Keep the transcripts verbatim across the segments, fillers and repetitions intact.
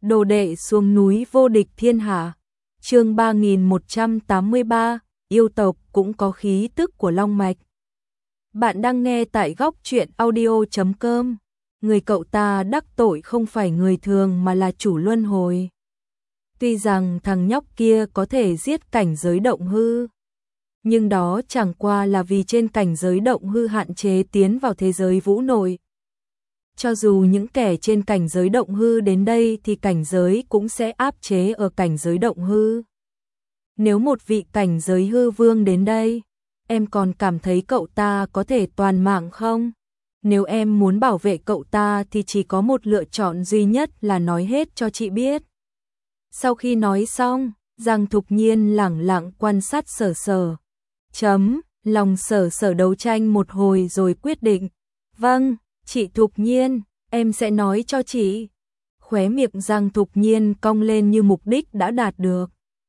Đồ đệ xuống núi vô địch thiên hạ. Chương ba nghìn một trăm tám mươi ba, yêu tộc cũng có khí tức của long mạch. Bạn đang nghe tại góc truyện audio chấm com. Người cậu ta đắc tội không phải người thường mà là chủ luân hồi. Tuy rằng thằng nhóc kia có thể giết cảnh giới động hư, nhưng đó chẳng qua là vì trên cảnh giới động hư hạn chế tiến vào thế giới vũ nội. Cho dù những kẻ trên cảnh giới động hư đến đây thì cảnh giới cũng sẽ áp chế ở cảnh giới động hư. Nếu một vị cảnh giới hư vương đến đây, em còn cảm thấy cậu ta có thể toàn mạng không? Nếu em muốn bảo vệ cậu ta thì chỉ có một lựa chọn duy nhất là nói hết cho chị biết. Sau khi nói xong, Giang Thục Nhiên lẳng lặng quan sát Sở Sở. Chấm, lòng Sở Sở đấu tranh một hồi rồi quyết định. Vâng, chị Thục Nhiên, em sẽ nói cho chị. Khóe miệng Giang Thục Nhiên cong lên như mục đích đã đạt được.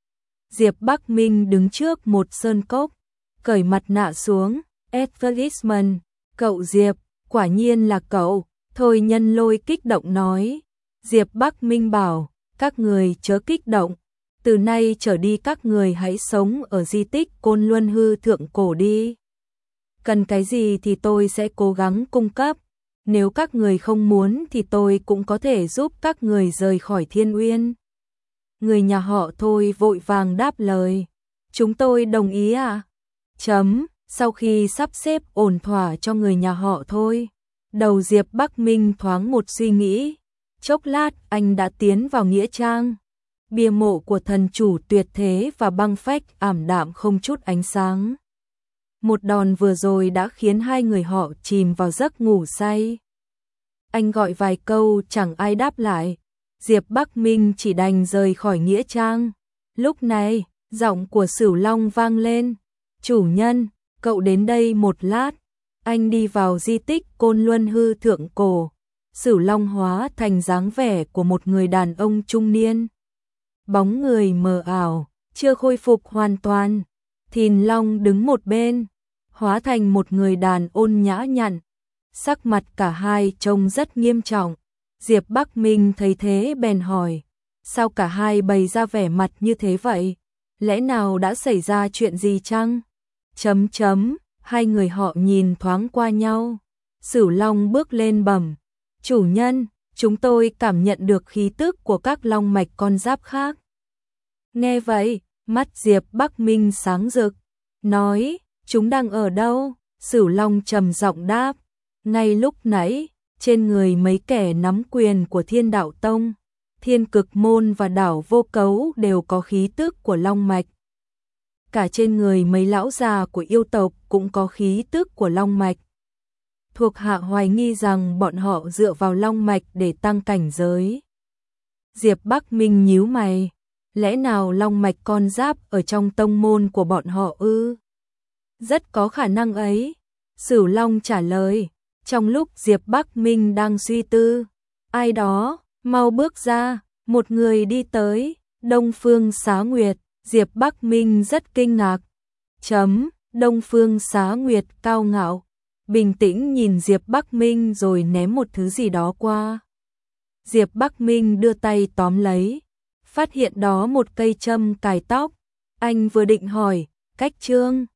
Diệp Bắc Minh đứng trước một sơn cốc, cởi mặt nạ xuống. Advertisement, cậu Diệp, quả nhiên là cậu. Thôi Nhân Lôi kích động nói. Diệp Bắc Minh bảo, các người chớ kích động. Từ nay trở đi các người hãy sống ở di tích Côn Luân Hư Thượng Cổ đi. Cần cái gì thì tôi sẽ cố gắng cung cấp. Nếu các người không muốn thì tôi cũng có thể giúp các người rời khỏi Thiên Uyên. Người nhà họ Thôi vội vàng đáp lời. Chúng tôi đồng ý ạ. À? Chấm, sau khi sắp xếp ổn thỏa cho người nhà họ Thôi, đầu Diệp Bắc Minh thoáng một suy nghĩ. Chốc lát anh đã tiến vào nghĩa trang. Bia mộ của thần chủ tuyệt thế và băng phách ảm đạm không chút ánh sáng. Một đòn vừa rồi đã khiến hai người họ chìm vào giấc ngủ say. Anh gọi vài câu chẳng ai đáp lại. Diệp Bắc Minh chỉ đành rời khỏi nghĩa trang. Lúc này, giọng của Sửu Long vang lên. Chủ nhân, cậu đến đây một lát. Anh đi vào di tích Côn Luân Hư Thượng Cổ. Sửu Long hóa thành dáng vẻ của một người đàn ông trung niên. Bóng người mờ ảo, chưa khôi phục hoàn toàn. Thìn Long đứng một bên, hóa thành một người đàn ôn nhã nhặn. Sắc mặt cả hai trông rất nghiêm trọng. Diệp Bắc Minh thấy thế bèn hỏi, sao cả hai bày ra vẻ mặt như thế vậy? Lẽ nào đã xảy ra chuyện gì chăng? Chấm chấm, hai người họ nhìn thoáng qua nhau. Sửu Long bước lên bẩm, chủ nhân, chúng tôi cảm nhận được khí tức của các long mạch con giáp khác. Nghe vậy, mắt Diệp Bắc Minh sáng rực, nói, chúng đang ở đâu? Sửu Long trầm giọng đáp, ngay lúc nãy, trên người mấy kẻ nắm quyền của Thiên Đạo Tông, Thiên Cực Môn và Đảo Vô Cấu đều có khí tức của long mạch. Cả trên người mấy lão già của yêu tộc cũng có khí tức của long mạch. Thuộc hạ hoài nghi rằng bọn họ dựa vào long mạch để tăng cảnh giới. Diệp Bắc Minh nhíu mày, lẽ nào long mạch con giáp ở trong tông môn của bọn họ ư? Rất có khả năng ấy. Sửu Long trả lời. Trong lúc Diệp Bắc Minh đang suy tư, ai đó, mau bước ra, một người đi tới, Đông Phương Xá Nguyệt. Diệp Bắc Minh rất kinh ngạc. Chấm, Đông Phương Xá Nguyệt cao ngạo, bình tĩnh nhìn Diệp Bắc Minh rồi ném một thứ gì đó qua. Diệp Bắc Minh đưa tay tóm lấy, phát hiện đó một cây châm cài tóc. Anh vừa định hỏi, Cách Trương,